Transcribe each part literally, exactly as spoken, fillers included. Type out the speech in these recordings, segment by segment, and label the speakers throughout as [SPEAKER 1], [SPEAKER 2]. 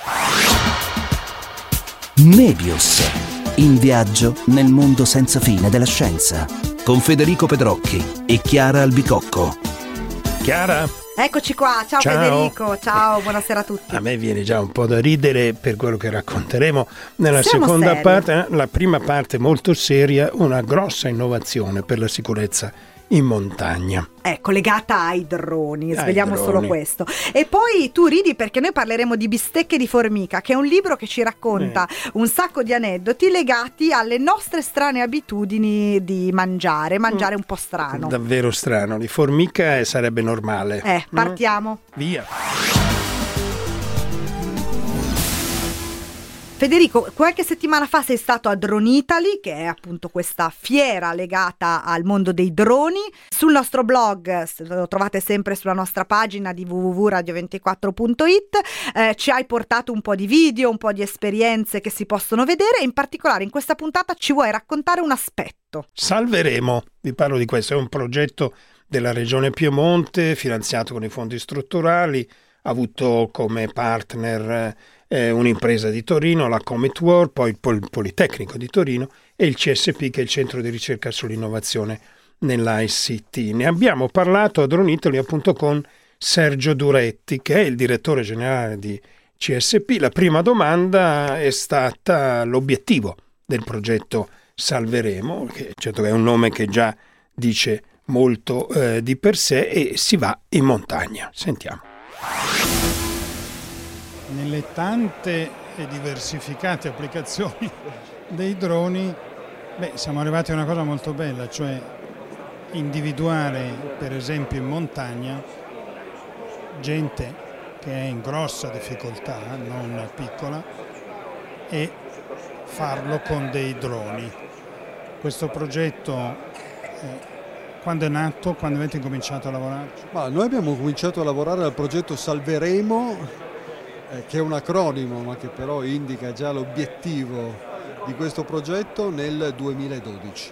[SPEAKER 1] Mebius, in viaggio nel mondo senza fine della scienza, con Federico Pedrocchi e Chiara Albicocco.
[SPEAKER 2] Chiara?
[SPEAKER 3] Eccoci qua, ciao, ciao Federico, ciao, buonasera a tutti.
[SPEAKER 2] A me viene già un po' da ridere per quello che racconteremo nella
[SPEAKER 3] Siamo
[SPEAKER 2] seconda
[SPEAKER 3] seri.
[SPEAKER 2] parte. La prima parte molto seria, una grossa innovazione per la sicurezza in montagna.
[SPEAKER 3] Ecco, legata ai droni,
[SPEAKER 2] Ai
[SPEAKER 3] svegliamo
[SPEAKER 2] droni.
[SPEAKER 3] solo questo. E poi tu ridi perché noi parleremo di Bistecche di formica, che è un libro che ci racconta
[SPEAKER 2] Eh.
[SPEAKER 3] un sacco di aneddoti legati alle nostre strane abitudini di mangiare, mangiare un po' strano.
[SPEAKER 2] Davvero strano, di formica eh, sarebbe normale.
[SPEAKER 3] Eh, partiamo.
[SPEAKER 2] Via.
[SPEAKER 3] Federico, qualche settimana fa sei stato a Drone Italy, che è appunto questa fiera legata al mondo dei droni. Sul nostro blog, lo trovate sempre sulla nostra pagina di w w w punto radio ventiquattro punto it, eh, ci hai portato un po' di video, un po' di esperienze che si possono vedere, e in particolare in questa puntata ci vuoi raccontare un aspetto.
[SPEAKER 2] Salveremo, vi parlo di questo, è un progetto della Regione Piemonte, finanziato con i fondi strutturali, ha avuto come partner eh, un'impresa di Torino, la Comet World, poi il Pol- Politecnico di Torino e il C S P, che è il Centro di Ricerca sull'Innovazione nell'I C T. Ne abbiamo parlato a Drone Italy appunto con Sergio Duretti, che è il direttore generale di C S P. La prima domanda è stata l'obiettivo del progetto Salveremo, che certo che è un nome che già dice molto eh, di per sé, e si va in montagna. Sentiamo.
[SPEAKER 4] Nelle tante e diversificate applicazioni dei droni, beh, siamo arrivati a una cosa molto bella, cioè individuare per esempio in montagna gente che è in grossa difficoltà, non piccola, e farlo con dei droni. Questo progetto eh, quando è nato, quando avete incominciato a lavorare?
[SPEAKER 5] Ma noi abbiamo cominciato a lavorare al progetto Salveremo, eh, che è un acronimo ma che però indica già l'obiettivo di questo progetto, nel duemiladodici.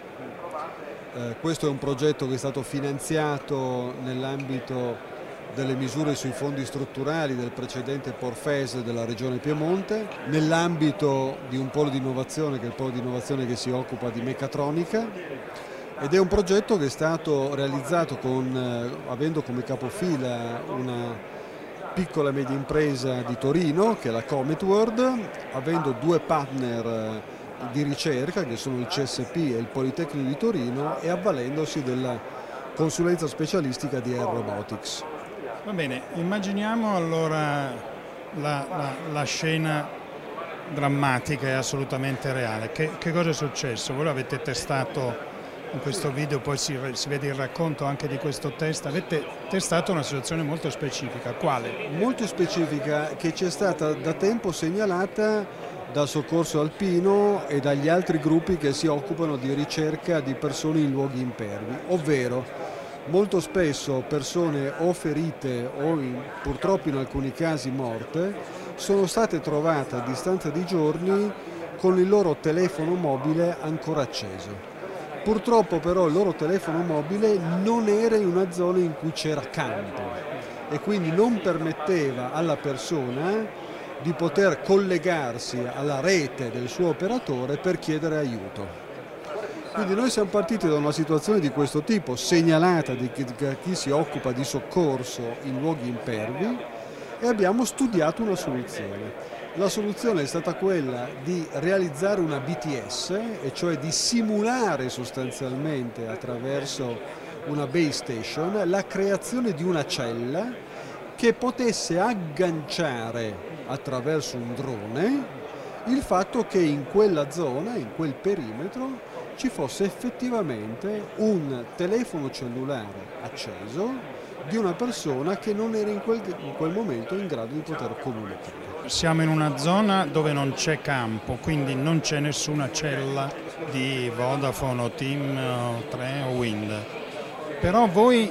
[SPEAKER 5] Eh, questo è un progetto che è stato finanziato nell'ambito delle misure sui fondi strutturali del precedente Porfese della Regione Piemonte, nell'ambito di un polo di innovazione che è il polo di innovazione che si occupa di meccatronica. Ed è un progetto che è stato realizzato con, eh, avendo come capofila una piccola e media impresa di Torino, che è la Comet World, avendo due partner eh, di ricerca, che sono il C S P e il Politecnico di Torino, e avvalendosi della consulenza specialistica di Air Robotics.
[SPEAKER 4] Va bene, immaginiamo allora la, la, la scena drammatica e assolutamente reale. Che, che cosa è successo? Voi l'avete testato in questo video, poi si, si vede il racconto anche di questo test. Avete testato una situazione molto specifica. Quale?
[SPEAKER 5] Molto specifica, che ci è stata da tempo segnalata dal Soccorso Alpino e dagli altri gruppi che si occupano di ricerca di persone in luoghi impervi, ovvero molto spesso persone o ferite o in, purtroppo in alcuni casi morte sono state trovate a distanza di giorni con il loro telefono mobile ancora acceso. Purtroppo però il loro telefono mobile non era in una zona in cui c'era campo e quindi non permetteva alla persona di poter collegarsi alla rete del suo operatore per chiedere aiuto. Quindi noi siamo partiti da una situazione di questo tipo, segnalata di chi, da chi si occupa di soccorso in luoghi impervi, e abbiamo studiato una soluzione. La soluzione è stata quella di realizzare una B T S, e cioè di simulare sostanzialmente attraverso una base station la creazione di una cella che potesse agganciare attraverso un drone il fatto che in quella zona, in quel perimetro, ci fosse effettivamente un telefono cellulare acceso di una persona che non era in quel, in quel momento in grado di poter comunicare.
[SPEAKER 4] Siamo in una zona dove non c'è campo, quindi non c'è nessuna cella di Vodafone o Team o tre o Wind. Però voi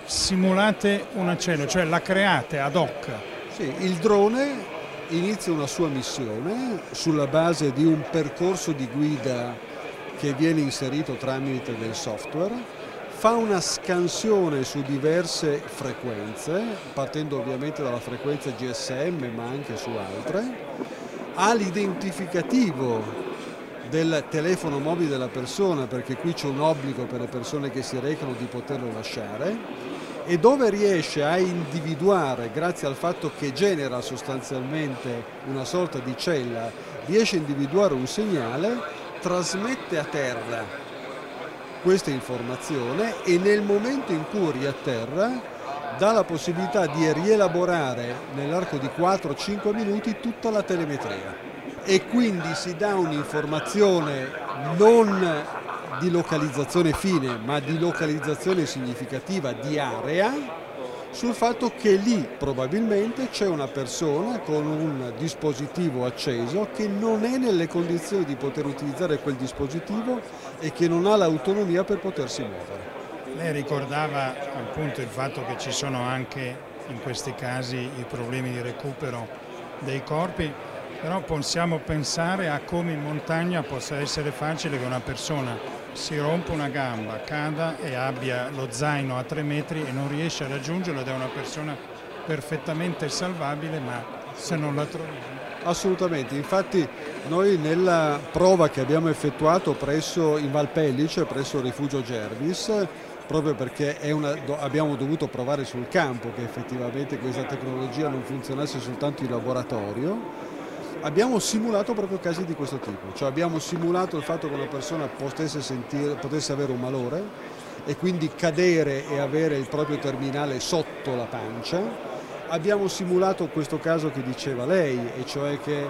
[SPEAKER 4] simulate una cella, cioè la create ad hoc.
[SPEAKER 5] Sì, il drone inizia una sua missione sulla base di un percorso di guida che viene inserito tramite del software, fa una scansione su diverse frequenze, partendo ovviamente dalla frequenza G S M ma anche su altre, ha l'identificativo del telefono mobile della persona, perché qui c'è un obbligo per le persone che si recano di poterlo lasciare, e dove riesce a individuare, grazie al fatto che genera sostanzialmente una sorta di cella, riesce a individuare un segnale, trasmette a terra questa informazione e nel momento in cui riatterra dà la possibilità di rielaborare nell'arco di quattro cinque minuti tutta la telemetria. E quindi si dà un'informazione non di localizzazione fine, ma di localizzazione significativa di area, sul fatto che lì probabilmente c'è una persona con un dispositivo acceso che non è nelle condizioni di poter utilizzare quel dispositivo e che non ha l'autonomia per potersi muovere.
[SPEAKER 4] Lei ricordava appunto il fatto che ci sono anche in questi casi i problemi di recupero dei corpi. Però possiamo pensare a come in montagna possa essere facile che una persona si rompa una gamba, cada e abbia lo zaino a tre metri e non riesce a raggiungerlo ed è una persona perfettamente salvabile, ma se non la troviamo.
[SPEAKER 5] Assolutamente, infatti noi nella prova che abbiamo effettuato presso in Valpellice, presso il rifugio Gervis, proprio perché è una, do, abbiamo dovuto provare sul campo che effettivamente questa tecnologia non funzionasse soltanto in laboratorio, abbiamo simulato proprio casi di questo tipo, cioè abbiamo simulato il fatto che una persona potesse, sentire, potesse avere un malore e quindi cadere e avere il proprio terminale sotto la pancia, abbiamo simulato questo caso che diceva lei, e cioè che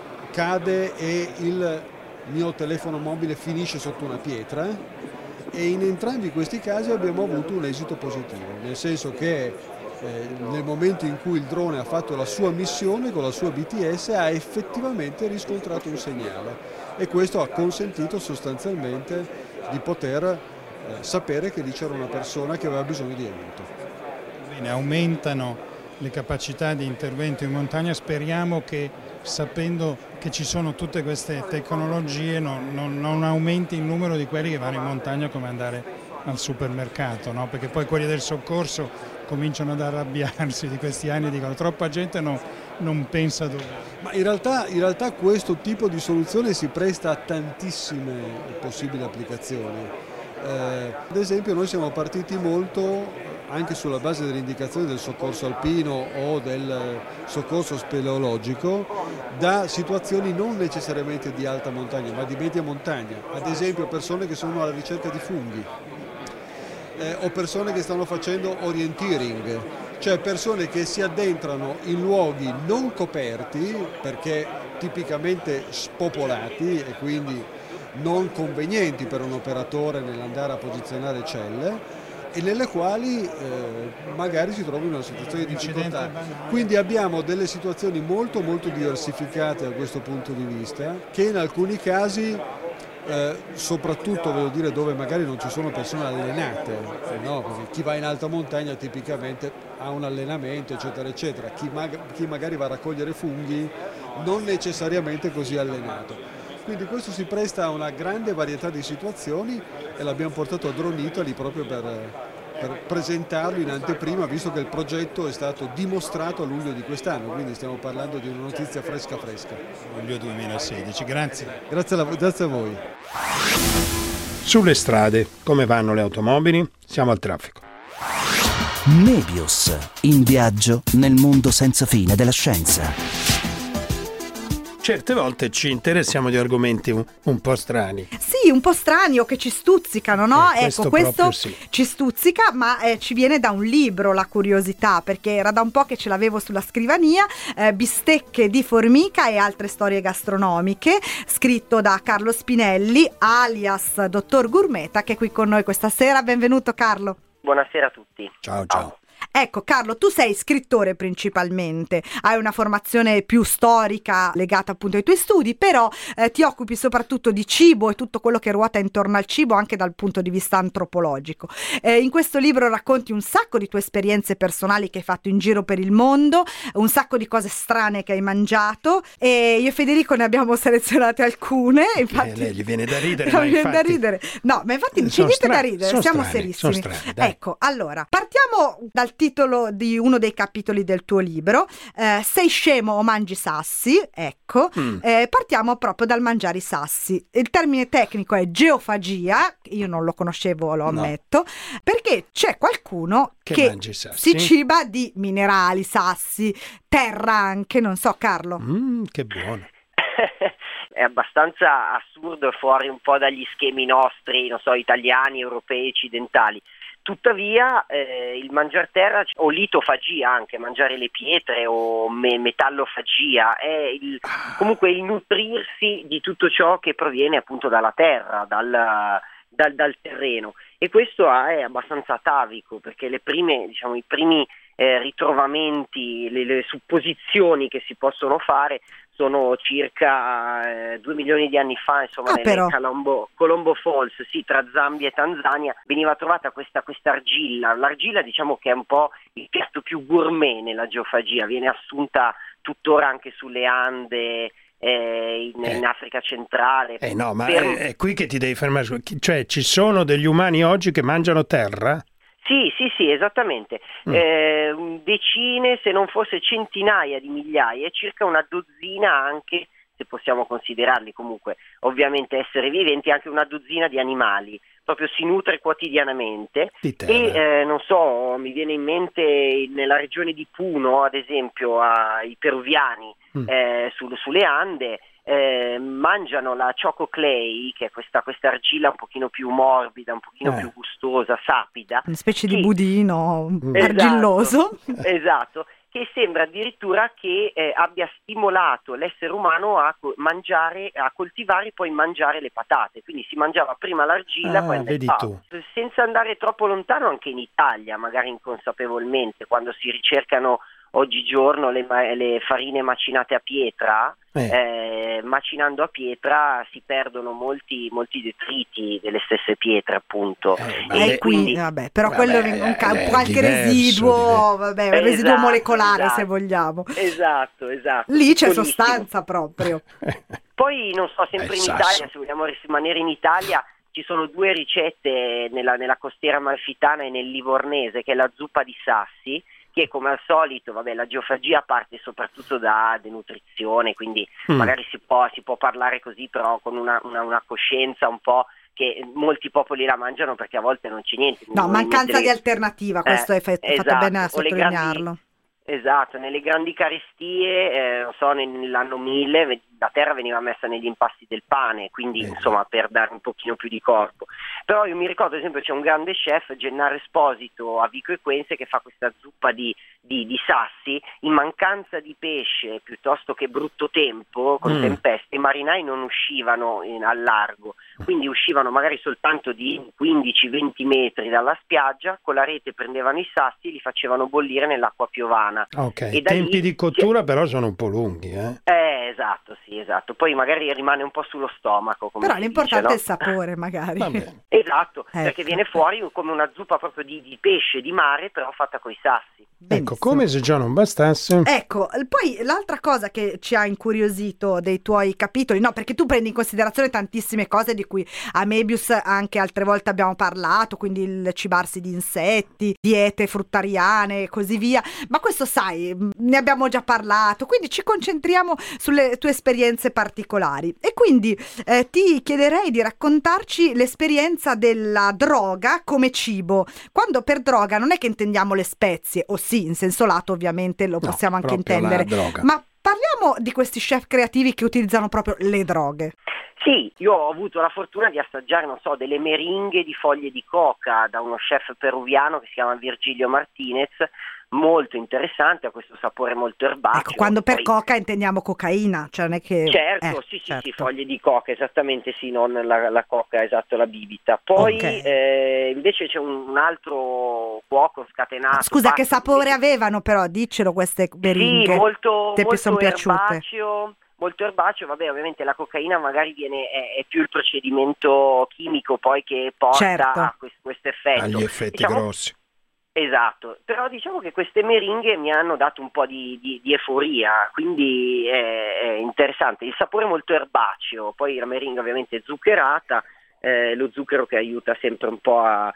[SPEAKER 5] cade e il mio telefono mobile finisce sotto una pietra, e in entrambi questi casi abbiamo avuto un esito positivo, nel senso che Eh, nel momento in cui il drone ha fatto la sua missione con la sua B T S ha effettivamente riscontrato un segnale e questo ha consentito sostanzialmente di poter eh, sapere che lì c'era una persona che aveva bisogno di aiuto.
[SPEAKER 4] Bene, aumentano le capacità di intervento in montagna, speriamo che sapendo che ci sono tutte queste tecnologie non, non, non aumenti il numero di quelli che vanno in montagna come andare al supermercato, no? Perché poi quelli del soccorso cominciano ad arrabbiarsi di questi anni e dicono troppa gente no, non pensa dove.
[SPEAKER 5] Ma in realtà, in realtà questo tipo di soluzione si presta a tantissime possibili applicazioni. Eh, ad esempio noi siamo partiti molto anche sulla base delle indicazioni del soccorso alpino o del soccorso speleologico da situazioni non necessariamente di alta montagna ma di media montagna, ad esempio persone che sono alla ricerca di funghi. Eh, o persone che stanno facendo orienteering, cioè persone che si addentrano in luoghi non coperti perché tipicamente spopolati e quindi non convenienti per un operatore nell'andare a posizionare celle e nelle quali eh, magari si trovano in una situazione di difficoltà. Quindi abbiamo delle situazioni molto molto diversificate da questo punto di vista che in alcuni casi Eh, soprattutto voglio dire dove magari non ci sono persone allenate, no? Perché chi va in alta montagna tipicamente ha un allenamento eccetera eccetera, chi, mag- chi magari va a raccogliere funghi non necessariamente così allenato, quindi questo si presta a una grande varietà di situazioni e l'abbiamo portato a Drone Italy proprio per, per presentarlo in anteprima, visto che il progetto è stato dimostrato a luglio di quest'anno, quindi stiamo parlando di una notizia fresca fresca.
[SPEAKER 4] Luglio duemilasedici, grazie.
[SPEAKER 5] Grazie a, grazie a voi.
[SPEAKER 2] Sulle strade, come vanno le automobili? Siamo al traffico.
[SPEAKER 1] Nebius, in viaggio nel mondo senza fine della scienza.
[SPEAKER 2] Certe volte ci interessiamo di argomenti un, un po' strani.
[SPEAKER 3] Sì, un po' strani o che ci stuzzicano, no?
[SPEAKER 2] Eh, questo
[SPEAKER 3] ecco, questo
[SPEAKER 2] sì.
[SPEAKER 3] ci stuzzica, ma eh, ci viene da un libro la curiosità, perché era da un po' che ce l'avevo sulla scrivania, eh, Bistecche di formica e altre storie gastronomiche, scritto da Carlo Spinelli, alias Dottor Gourmeta, che è qui con noi questa sera. Benvenuto Carlo.
[SPEAKER 6] Buonasera a tutti.
[SPEAKER 2] Ciao, ciao.
[SPEAKER 3] Ecco Carlo, tu sei scrittore principalmente, hai una formazione più storica legata appunto ai tuoi studi, però eh, ti occupi soprattutto di cibo e tutto quello che ruota intorno al cibo anche dal punto di vista antropologico. Eh, in questo libro racconti un sacco di tue esperienze personali che hai fatto in giro per il mondo, un sacco di cose strane che hai mangiato, e io e Federico ne abbiamo selezionate alcune. Infatti,
[SPEAKER 2] eh, lei gli viene da ridere,
[SPEAKER 3] no,
[SPEAKER 2] ma
[SPEAKER 3] viene
[SPEAKER 2] infatti,
[SPEAKER 3] da ridere. No, ma infatti non c'è niente
[SPEAKER 2] strani,
[SPEAKER 3] da ridere,
[SPEAKER 2] sono
[SPEAKER 3] siamo
[SPEAKER 2] strani,
[SPEAKER 3] serissimi.
[SPEAKER 2] sono strani, dai.
[SPEAKER 3] Ecco, allora, partiamo dal titolo di uno dei capitoli del tuo libro, eh, Sei scemo o mangi sassi? Ecco,
[SPEAKER 2] Mm.
[SPEAKER 3] eh, partiamo proprio dal mangiare i sassi. Il termine tecnico è geofagia, io non lo conoscevo, lo
[SPEAKER 2] No.
[SPEAKER 3] ammetto, perché c'è qualcuno
[SPEAKER 2] Che
[SPEAKER 3] che,
[SPEAKER 2] mangia i sassi?
[SPEAKER 3] si ciba di minerali, sassi, terra anche, non so Carlo.
[SPEAKER 2] Mm, che buono.
[SPEAKER 6] È abbastanza assurdo, fuori un po' dagli schemi nostri, non so, italiani, europei, occidentali. Tuttavia eh, il mangiar terra o litofagia, anche mangiare le pietre, o me- metallofagia, è il, comunque il nutrirsi di tutto ciò che proviene appunto dalla terra, dal, dal, dal terreno, e questo è abbastanza atavico, perché le prime, diciamo, i primi eh, ritrovamenti, le, le supposizioni che si possono fare sono circa eh, due milioni di anni fa, insomma,
[SPEAKER 3] Ah,
[SPEAKER 6] nelle
[SPEAKER 3] però.
[SPEAKER 6] Colombo, Colombo Falls, sì, tra Zambia e Tanzania, veniva trovata questa questa argilla. L'argilla, diciamo che è un po' il piatto più gourmet nella geofagia, viene assunta tuttora anche sulle Ande, eh, in,
[SPEAKER 2] Eh.
[SPEAKER 6] in Africa centrale.
[SPEAKER 2] Eh no, ma
[SPEAKER 6] Per-
[SPEAKER 2] è, è qui che ti devi fermare. su- Cioè, ci sono degli umani oggi che mangiano terra?
[SPEAKER 6] Sì, sì, sì, esattamente.
[SPEAKER 2] Mm.
[SPEAKER 6] Eh, decine, se non fosse centinaia di migliaia, circa una dozzina anche, se possiamo considerarli comunque ovviamente esseri viventi, anche una dozzina di animali. Proprio si nutre quotidianamente.
[SPEAKER 2] Di terra.
[SPEAKER 6] E eh, non so, mi viene in mente nella regione di Puno, ad esempio, ai peruviani
[SPEAKER 2] Mm.
[SPEAKER 6] eh, sul- sulle Ande, eh, mangiano la choco clay, che è questa, questa argilla un pochino più morbida, un pochino
[SPEAKER 2] Eh.
[SPEAKER 6] più gustosa, sapida.
[SPEAKER 3] Una specie di
[SPEAKER 6] Sì.
[SPEAKER 3] budino
[SPEAKER 2] Esatto.
[SPEAKER 3] argilloso.
[SPEAKER 6] Esatto, che sembra addirittura che eh, abbia stimolato l'essere umano a co- mangiare, a coltivare e poi mangiare le patate. Quindi si mangiava prima l'argilla,
[SPEAKER 2] Ah,
[SPEAKER 6] poi il
[SPEAKER 2] vedi
[SPEAKER 6] pao.
[SPEAKER 2] tu.
[SPEAKER 6] Senza andare troppo lontano, anche in Italia, magari inconsapevolmente, quando si ricercano oggigiorno le, ma- le farine macinate a pietra,
[SPEAKER 2] Eh.
[SPEAKER 6] eh, macinando a pietra si perdono molti, molti detriti delle stesse pietre, appunto.
[SPEAKER 2] Eh, ma
[SPEAKER 3] E
[SPEAKER 2] le-
[SPEAKER 6] E
[SPEAKER 3] qui,
[SPEAKER 6] quindi
[SPEAKER 3] vabbè, però
[SPEAKER 2] Vabbè,
[SPEAKER 3] quello è un ca-
[SPEAKER 2] è
[SPEAKER 3] qualche
[SPEAKER 2] diverso,
[SPEAKER 3] residuo,
[SPEAKER 2] diverso.
[SPEAKER 3] vabbè, un residuo
[SPEAKER 6] Esatto,
[SPEAKER 3] molecolare se
[SPEAKER 6] esatto.
[SPEAKER 3] vogliamo.
[SPEAKER 6] Esatto, esatto.
[SPEAKER 3] Lì c'è
[SPEAKER 6] Piccolissimo.
[SPEAKER 3] sostanza proprio.
[SPEAKER 6] Poi non so, sempre
[SPEAKER 2] Eh,
[SPEAKER 6] in
[SPEAKER 2] sasso.
[SPEAKER 6] Italia, se vogliamo rimanere in Italia, ci sono due ricette nella, nella costiera amalfitana e nel livornese, che è la zuppa di sassi, che come al solito, vabbè, la geofagia parte soprattutto da denutrizione, quindi
[SPEAKER 2] Mm.
[SPEAKER 6] magari si può, si può parlare così, però con una, una, una coscienza un po' che molti popoli la mangiano perché a volte non c'è niente.
[SPEAKER 3] No,
[SPEAKER 6] Non
[SPEAKER 3] mancanza
[SPEAKER 6] mettere-
[SPEAKER 3] di alternativa, questo
[SPEAKER 6] Eh,
[SPEAKER 3] è fa- fatto
[SPEAKER 6] esatto,
[SPEAKER 3] bene a
[SPEAKER 6] o le grandi-
[SPEAKER 3] sottolinearlo.
[SPEAKER 6] Esatto, nelle grandi carestie, eh, non so, nell'anno mille ve- la terra veniva messa negli impasti del pane, quindi
[SPEAKER 2] Eh.
[SPEAKER 6] insomma per dare un pochino più di corpo. Però io mi ricordo, ad esempio, c'è un grande chef, Gennaro Esposito, a Vico Equense, che fa questa zuppa di, di, di sassi. In mancanza di pesce, piuttosto che brutto tempo, con
[SPEAKER 2] Mm.
[SPEAKER 6] tempeste, i marinai non uscivano in- al largo, quindi uscivano magari soltanto di quindici venti metri dalla spiaggia, con la rete prendevano i sassi e li facevano bollire nell'acqua piovana.
[SPEAKER 2] Ok,
[SPEAKER 6] E
[SPEAKER 2] i
[SPEAKER 6] da
[SPEAKER 2] tempi
[SPEAKER 6] lì-
[SPEAKER 2] di cottura però sono un po' lunghi, eh?
[SPEAKER 6] Eh, esatto, sì, esatto. Poi magari rimane un po' sullo stomaco, come
[SPEAKER 3] Però
[SPEAKER 6] si
[SPEAKER 3] l'importante
[SPEAKER 6] dice,
[SPEAKER 3] è il
[SPEAKER 6] no?
[SPEAKER 3] sapore, magari.
[SPEAKER 2] Va bene.
[SPEAKER 6] Esatto,
[SPEAKER 3] Ecco.
[SPEAKER 6] perché viene fuori come una zuppa proprio di, di pesce, di mare, però fatta coi sassi.
[SPEAKER 3] Benissimo.
[SPEAKER 2] Ecco, come se già non bastasse.
[SPEAKER 3] Ecco, poi l'altra cosa che ci ha incuriosito dei tuoi capitoli, no, perché tu prendi in considerazione tantissime cose di cui a Mebius anche altre volte abbiamo parlato, quindi il cibarsi di insetti, diete fruttariane e così via, ma questo sai, ne abbiamo già parlato, quindi ci concentriamo sulle tue esperienze particolari e quindi eh, ti chiederei di raccontarci l'esperienza della droga come cibo, quando per droga non è che intendiamo le spezie, o sì, in senso lato ovviamente lo
[SPEAKER 2] No,
[SPEAKER 3] possiamo anche
[SPEAKER 2] proprio la
[SPEAKER 3] intendere,
[SPEAKER 2] droga.
[SPEAKER 3] ma parliamo di questi chef creativi che utilizzano proprio le droghe.
[SPEAKER 6] Sì, io ho avuto la fortuna di assaggiare, non so, delle meringhe di foglie di coca da uno chef peruviano che si chiama Virgilio Martinez, molto interessante, ha questo sapore molto erbaceo.
[SPEAKER 3] Ecco, quando per
[SPEAKER 6] Poi...
[SPEAKER 3] coca intendiamo cocaina, cioè non è che...
[SPEAKER 6] Certo,
[SPEAKER 3] eh,
[SPEAKER 6] sì, sì,
[SPEAKER 3] certo.
[SPEAKER 6] sì, foglie di coca, esattamente, sì, non la, la coca, esatto, la bibita. Poi
[SPEAKER 3] Okay.
[SPEAKER 6] eh, invece c'è un, un altro cuoco scatenato.
[SPEAKER 3] Scusa, che
[SPEAKER 6] pazzo,
[SPEAKER 3] sapore
[SPEAKER 6] invece-
[SPEAKER 3] avevano però? Diccelo queste meringhe.
[SPEAKER 6] Sì, molto,
[SPEAKER 3] Te
[SPEAKER 6] molto
[SPEAKER 3] son piaciute?
[SPEAKER 6] erbaceo, molto erbaceo, vabbè, ovviamente la cocaina magari viene, è, è più il procedimento chimico poi che porta
[SPEAKER 3] Certo.
[SPEAKER 6] a questo, questo effetto.
[SPEAKER 2] Agli effetti
[SPEAKER 6] Diciamo-
[SPEAKER 2] grossi.
[SPEAKER 6] Esatto, però diciamo che queste meringhe mi hanno dato un po' di, di, di euforia, quindi è, è interessante. Il sapore è molto erbaceo, poi la meringa ovviamente è zuccherata, eh, lo zucchero che aiuta sempre un po' a,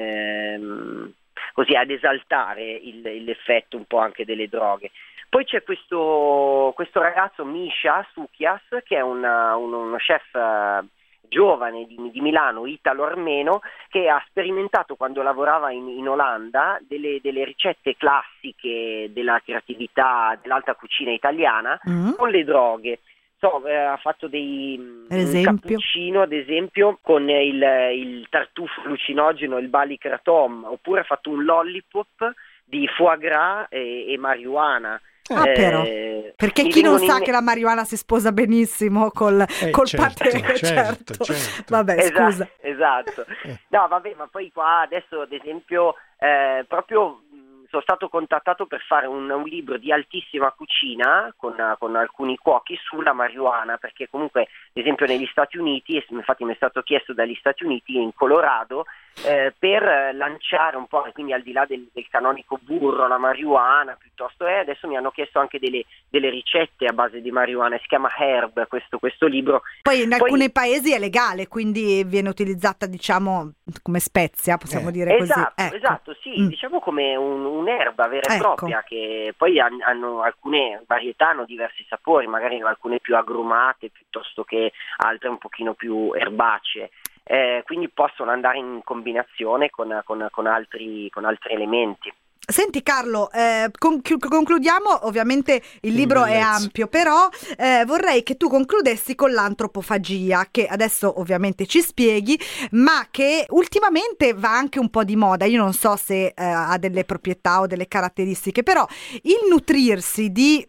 [SPEAKER 6] ehm, così ad esaltare il, l'effetto un po' anche delle droghe. Poi c'è questo, questo ragazzo Misha Sukias, che è una, uno, uno chef eh, giovane di, di Milano, italo-armeno, che ha sperimentato quando lavorava in, in Olanda delle, delle ricette classiche della creatività dell'alta cucina italiana
[SPEAKER 3] Mm.
[SPEAKER 6] con le droghe. So, eh, ha fatto dei
[SPEAKER 3] Ad
[SPEAKER 6] un
[SPEAKER 3] esempio?
[SPEAKER 6] cappuccino ad esempio con il, il tartufo allucinogeno, il Bali Kratom, oppure ha fatto un lollipop di foie gras e, e marijuana.
[SPEAKER 3] Ah,
[SPEAKER 6] Eh,
[SPEAKER 3] però. Perché
[SPEAKER 6] mi
[SPEAKER 3] chi non
[SPEAKER 6] vengono
[SPEAKER 3] sa
[SPEAKER 6] in-
[SPEAKER 3] che la marijuana si sposa benissimo col,
[SPEAKER 2] Eh,
[SPEAKER 3] col
[SPEAKER 2] certo,
[SPEAKER 3] patè,
[SPEAKER 2] certo,
[SPEAKER 3] certo.
[SPEAKER 2] certo.
[SPEAKER 3] Vabbè,
[SPEAKER 6] Esa-
[SPEAKER 3] scusa.
[SPEAKER 6] Esatto.
[SPEAKER 2] Eh.
[SPEAKER 6] No, vabbè, ma poi qua adesso ad esempio eh, proprio mh, sono stato contattato per fare un, un libro di altissima cucina con, con alcuni cuochi sulla marijuana, perché comunque ad esempio negli Stati Uniti, e infatti mi è stato chiesto dagli Stati Uniti, in Colorado, eh, per lanciare un po', quindi al di là del, del canonico burro, la marijuana piuttosto è, adesso mi hanno chiesto anche delle, delle ricette a base di marijuana, si chiama Herb questo, questo libro.
[SPEAKER 3] Poi in
[SPEAKER 6] Poi-
[SPEAKER 3] alcuni paesi è legale, quindi viene utilizzata, diciamo, come spezia, possiamo
[SPEAKER 2] Eh.
[SPEAKER 3] dire così.
[SPEAKER 6] Esatto,
[SPEAKER 3] Ecco.
[SPEAKER 6] esatto, sì,
[SPEAKER 3] Mm.
[SPEAKER 6] diciamo come un, un'erba vera e
[SPEAKER 3] Ecco.
[SPEAKER 6] propria, che poi han- hanno alcune varietà, hanno diversi sapori, magari alcune più agrumate piuttosto che altre un pochino più erbacee. Eh, quindi possono andare in combinazione con, con- con altri, con altri elementi.
[SPEAKER 3] Senti Carlo, eh, con- concludiamo, ovviamente il libro è
[SPEAKER 2] Bellezza.
[SPEAKER 3] ampio, però eh, vorrei che tu concludessi con l'antropofagia, che adesso ovviamente ci spieghi, ma che ultimamente va anche un po' di moda. Io non so se eh, ha delle proprietà o delle caratteristiche, però il nutrirsi di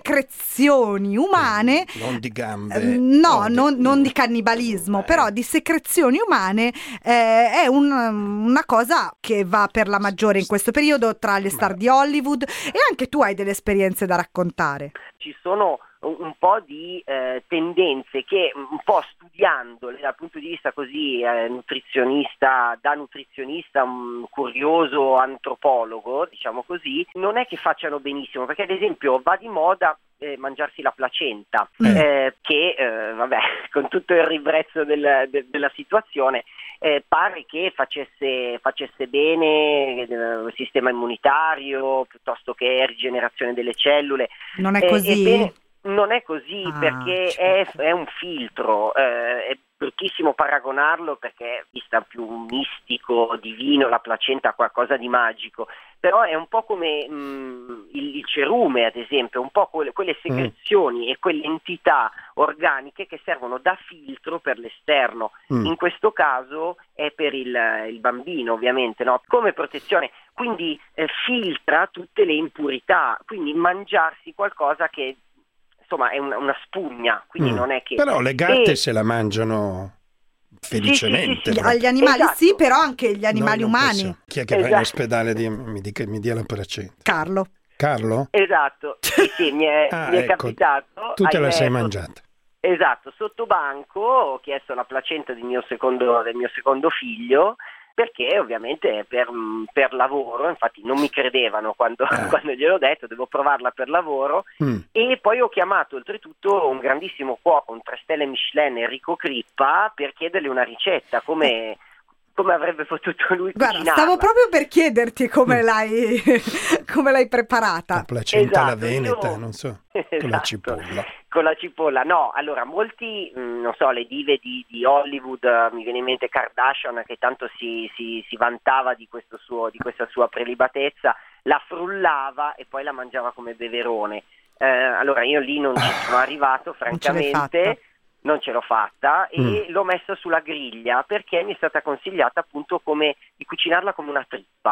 [SPEAKER 3] secrezioni umane,
[SPEAKER 2] Non di gambe.
[SPEAKER 3] eh, no,
[SPEAKER 2] o di-
[SPEAKER 3] non, non di cannibalismo,
[SPEAKER 2] Eh.
[SPEAKER 3] però di secrezioni umane eh, è un- una cosa che va per la maggiore in questo periodo tra le star di Hollywood, e anche tu hai delle esperienze da raccontare.
[SPEAKER 6] Ci sono un, un po' di eh, tendenze che un po' studiandole dal punto di vista così eh, nutrizionista, da nutrizionista, un curioso antropologo, diciamo così, non è che facciano benissimo, perché ad esempio va di moda eh, mangiarsi la placenta,
[SPEAKER 3] Mm.
[SPEAKER 6] eh, che eh, vabbè, con tutto il ribrezzo del- de- della situazione, eh, pare che facesse, facesse bene eh, il sistema immunitario piuttosto che rigenerazione delle cellule.
[SPEAKER 3] Non è
[SPEAKER 6] Eh,
[SPEAKER 3] così?
[SPEAKER 6] ebbene, non è così,
[SPEAKER 3] Ah,
[SPEAKER 6] perché
[SPEAKER 3] ci
[SPEAKER 6] è,
[SPEAKER 3] credo.
[SPEAKER 6] è un filtro, eh, è bruttissimo paragonarlo perché vista più mistico, divino, la placenta ha qualcosa di magico, però è un po' come mh, il, il cerume ad esempio, un po' quelle, quelle secrezioni e quelle entità organiche che servono da filtro per l'esterno.
[SPEAKER 2] Mm.
[SPEAKER 6] In questo caso è per il, il bambino ovviamente, no? Come protezione, quindi eh, filtra tutte le impurità, quindi mangiarsi qualcosa che insomma è una, una spugna, quindi
[SPEAKER 2] Mm.
[SPEAKER 6] non è che...
[SPEAKER 2] Però le gatte
[SPEAKER 6] E-
[SPEAKER 2] se la mangiano felicemente.
[SPEAKER 6] sì, sì,
[SPEAKER 2] proprio.
[SPEAKER 3] Agli animali
[SPEAKER 6] Esatto.
[SPEAKER 3] sì, però anche gli animali
[SPEAKER 2] Noi non
[SPEAKER 3] umani.
[SPEAKER 2] possiamo. Chi è che va in
[SPEAKER 6] Esatto.
[SPEAKER 2] ospedale di, mi, dica, mi dia la placenta?
[SPEAKER 3] Carlo.
[SPEAKER 2] Carlo?
[SPEAKER 6] Esatto, sì, sì, mi è,
[SPEAKER 2] Ah,
[SPEAKER 6] mi è
[SPEAKER 2] ecco.
[SPEAKER 6] capitato.
[SPEAKER 2] Tu te la
[SPEAKER 6] ahimè,
[SPEAKER 2] sei
[SPEAKER 6] so-
[SPEAKER 2] mangiata.
[SPEAKER 6] Esatto, sotto banco ho chiesto la placenta del mio secondo, del mio secondo figlio, perché ovviamente per, per lavoro, infatti non mi credevano quando,
[SPEAKER 2] Ah.
[SPEAKER 6] quando gliel'ho detto, devo provarla per lavoro,
[SPEAKER 2] Mm.
[SPEAKER 6] e poi ho chiamato oltretutto un grandissimo cuoco, un tre stelle Michelin, Enrico Crippa, per chiedergli una ricetta, come, come avrebbe potuto lui
[SPEAKER 3] Guarda,
[SPEAKER 6] cucinarla.
[SPEAKER 3] stavo proprio per chiederti come
[SPEAKER 2] Mm.
[SPEAKER 3] l'hai come l'hai
[SPEAKER 2] La
[SPEAKER 3] preparata.
[SPEAKER 2] placenta alla
[SPEAKER 6] Esatto,
[SPEAKER 2] veneta,
[SPEAKER 6] io-
[SPEAKER 2] non so, con la
[SPEAKER 6] Esatto.
[SPEAKER 2] cipolla.
[SPEAKER 6] Con la cipolla, no, allora molti, mh, non so, le dive di, di Hollywood, eh, mi viene in mente Kardashian che tanto si, si, si vantava di, questo suo, di questa sua prelibatezza, la frullava e poi la mangiava come beverone. Eh, allora io lì non ci sono arrivato,
[SPEAKER 3] Non ce l'hai fatta.
[SPEAKER 6] francamente, non ce l'ho fatta e
[SPEAKER 2] Mm.
[SPEAKER 6] l'ho messa sulla griglia perché mi è stata consigliata appunto come di cucinarla come una trippa.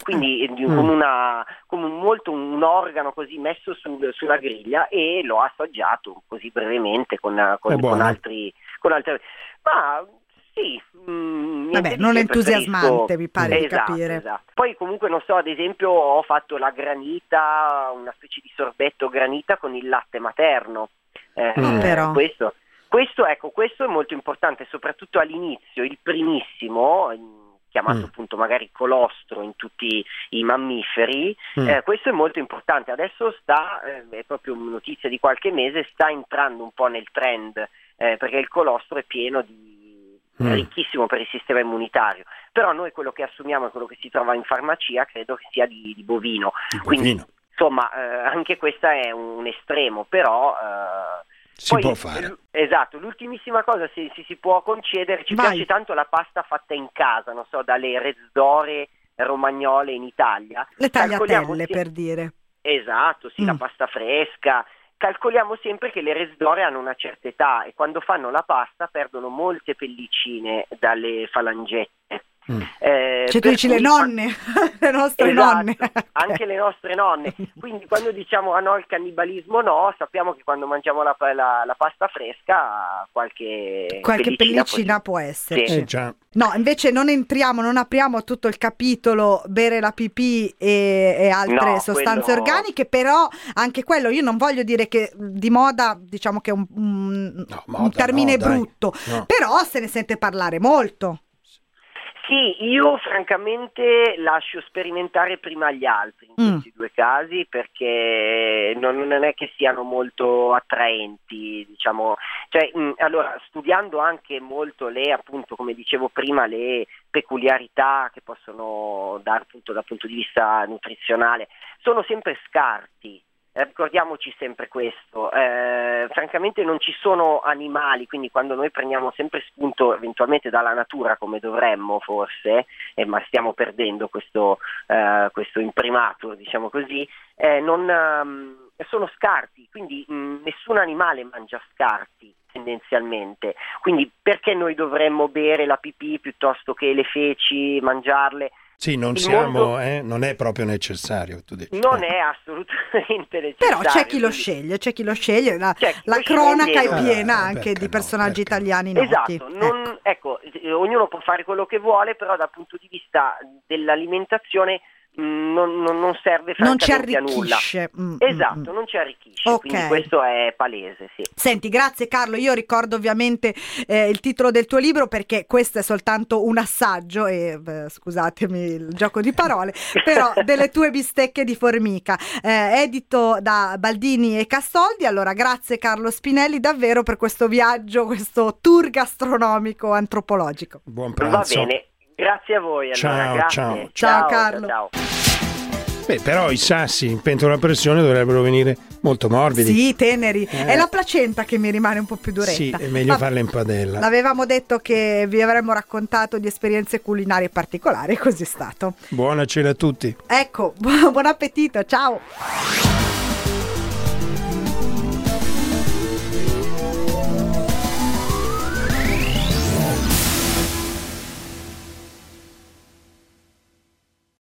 [SPEAKER 6] quindi mm. come, una, come un, molto un organo così messo sul, sulla griglia, e l'ho assaggiato così brevemente con, con, con altri con altri ma sì, mh,
[SPEAKER 3] vabbè, non entusiasmante, mi pare
[SPEAKER 6] esatto,
[SPEAKER 3] di capire.
[SPEAKER 6] Esatto. Poi comunque non so, ad esempio ho fatto la granita, una specie di sorbetto granita con il latte materno. Eh,
[SPEAKER 3] mm. Però.
[SPEAKER 6] Questo, questo, ecco, questo è molto importante, soprattutto all'inizio, il primissimo, chiamato mm. appunto magari colostro in tutti i mammiferi, mm. eh, questo è molto importante. Adesso sta, eh, è proprio notizia di qualche mese, sta entrando un po' nel trend, eh, perché il colostro è pieno di Mm. ricchissimo per il sistema immunitario, però noi quello che assumiamo e quello che si trova in farmacia credo che sia di, di bovino,
[SPEAKER 2] di
[SPEAKER 6] quindi
[SPEAKER 2] bovino.
[SPEAKER 6] Insomma eh, anche questo è un estremo, però eh,
[SPEAKER 2] si
[SPEAKER 6] poi,
[SPEAKER 2] può fare.
[SPEAKER 6] L- esatto, l'ultimissima cosa, se si, si può concedere, ci
[SPEAKER 3] Vai.
[SPEAKER 6] piace tanto la pasta fatta in casa, non so, dalle rezdore romagnole in Italia,
[SPEAKER 3] le tagliatelle
[SPEAKER 6] si-
[SPEAKER 3] per dire.
[SPEAKER 6] Esatto, sì, mm. la pasta fresca. Calcoliamo sempre che le rezdore hanno una certa età e quando fanno la pasta perdono molte pellicine dalle falangette.
[SPEAKER 3] Mm. Eh, cioè tu dici le nonne, le nostre
[SPEAKER 6] esatto,
[SPEAKER 3] nonne.
[SPEAKER 6] Anche le nostre nonne. Quindi quando diciamo ah no, il cannibalismo no, sappiamo che quando mangiamo la, la, la pasta fresca qualche,
[SPEAKER 3] qualche pellicina, pellicina può esserci. Sì.
[SPEAKER 2] Eh, già.
[SPEAKER 3] No, invece non entriamo, non apriamo tutto il capitolo bere la pipì e, e altre
[SPEAKER 6] no,
[SPEAKER 3] sostanze
[SPEAKER 6] quello...
[SPEAKER 3] organiche, però anche quello io non voglio dire che di moda, diciamo che è un, un,
[SPEAKER 2] no, moda,
[SPEAKER 3] un termine
[SPEAKER 2] no, dai,
[SPEAKER 3] brutto,
[SPEAKER 2] no.
[SPEAKER 3] Però se ne sente parlare molto.
[SPEAKER 6] Sì, io francamente lascio sperimentare prima gli altri in
[SPEAKER 3] mm.
[SPEAKER 6] questi due casi, perché non, non è che siano molto attraenti, diciamo, cioè, mh, allora studiando anche molto le, appunto, come dicevo prima, le peculiarità che possono dare appunto dal punto di vista nutrizionale, sono sempre scarti. Eh, ricordiamoci sempre questo, eh, francamente non ci sono animali, quindi quando noi prendiamo sempre spunto eventualmente dalla natura come dovremmo forse, eh, ma stiamo perdendo questo, eh, questo imprimato, diciamo così, eh, non, um, sono scarti, quindi mh, nessun animale mangia scarti tendenzialmente, quindi perché noi dovremmo bere la pipì piuttosto che le feci, mangiarle?
[SPEAKER 2] Sì, non
[SPEAKER 6] il
[SPEAKER 2] siamo,
[SPEAKER 6] mondo...
[SPEAKER 2] eh, non è proprio necessario, tu dici.
[SPEAKER 6] Non è assolutamente necessario.
[SPEAKER 3] Però c'è chi lo
[SPEAKER 6] quindi...
[SPEAKER 3] sceglie, c'è chi lo sceglie, la,
[SPEAKER 6] chi
[SPEAKER 3] la
[SPEAKER 6] lo
[SPEAKER 3] cronaca
[SPEAKER 6] sceglie,
[SPEAKER 3] è piena
[SPEAKER 2] eh,
[SPEAKER 3] anche di
[SPEAKER 2] no,
[SPEAKER 3] personaggi
[SPEAKER 2] perché...
[SPEAKER 3] italiani noti.
[SPEAKER 6] Esatto, non, ecco. ecco, ognuno può fare quello che vuole, però dal punto di vista dell'alimentazione Non, non, non serve francamente a nulla.
[SPEAKER 3] Mm,
[SPEAKER 6] esatto,
[SPEAKER 3] mm.
[SPEAKER 6] non ci arricchisce,
[SPEAKER 3] okay.
[SPEAKER 6] Quindi questo è palese, sì.
[SPEAKER 3] Senti, grazie Carlo, io ricordo ovviamente eh, il titolo del tuo libro perché questo è soltanto un assaggio e beh, scusatemi il gioco di parole, però delle tue bistecche di formica, eh, edito da Baldini e Castoldi. Allora grazie Carlo Spinelli davvero per questo viaggio, questo tour gastronomico antropologico.
[SPEAKER 2] Buon pranzo.
[SPEAKER 6] Va bene. Grazie a voi. Allora,
[SPEAKER 2] ciao,
[SPEAKER 6] grazie.
[SPEAKER 2] ciao.
[SPEAKER 3] Ciao,
[SPEAKER 6] ciao
[SPEAKER 3] Carlo.
[SPEAKER 6] Ciao, ciao.
[SPEAKER 2] Beh, però i sassi in pentola a pressione dovrebbero venire molto morbidi.
[SPEAKER 3] Sì, teneri.
[SPEAKER 2] Eh.
[SPEAKER 3] È la placenta che mi rimane un po' più duretta.
[SPEAKER 2] Sì, è meglio
[SPEAKER 3] Ma
[SPEAKER 2] farla in padella.
[SPEAKER 3] L'avevamo detto che vi avremmo raccontato di esperienze culinarie particolari, così è stato.
[SPEAKER 2] Buona cena a tutti.
[SPEAKER 3] Ecco, buon appetito, ciao.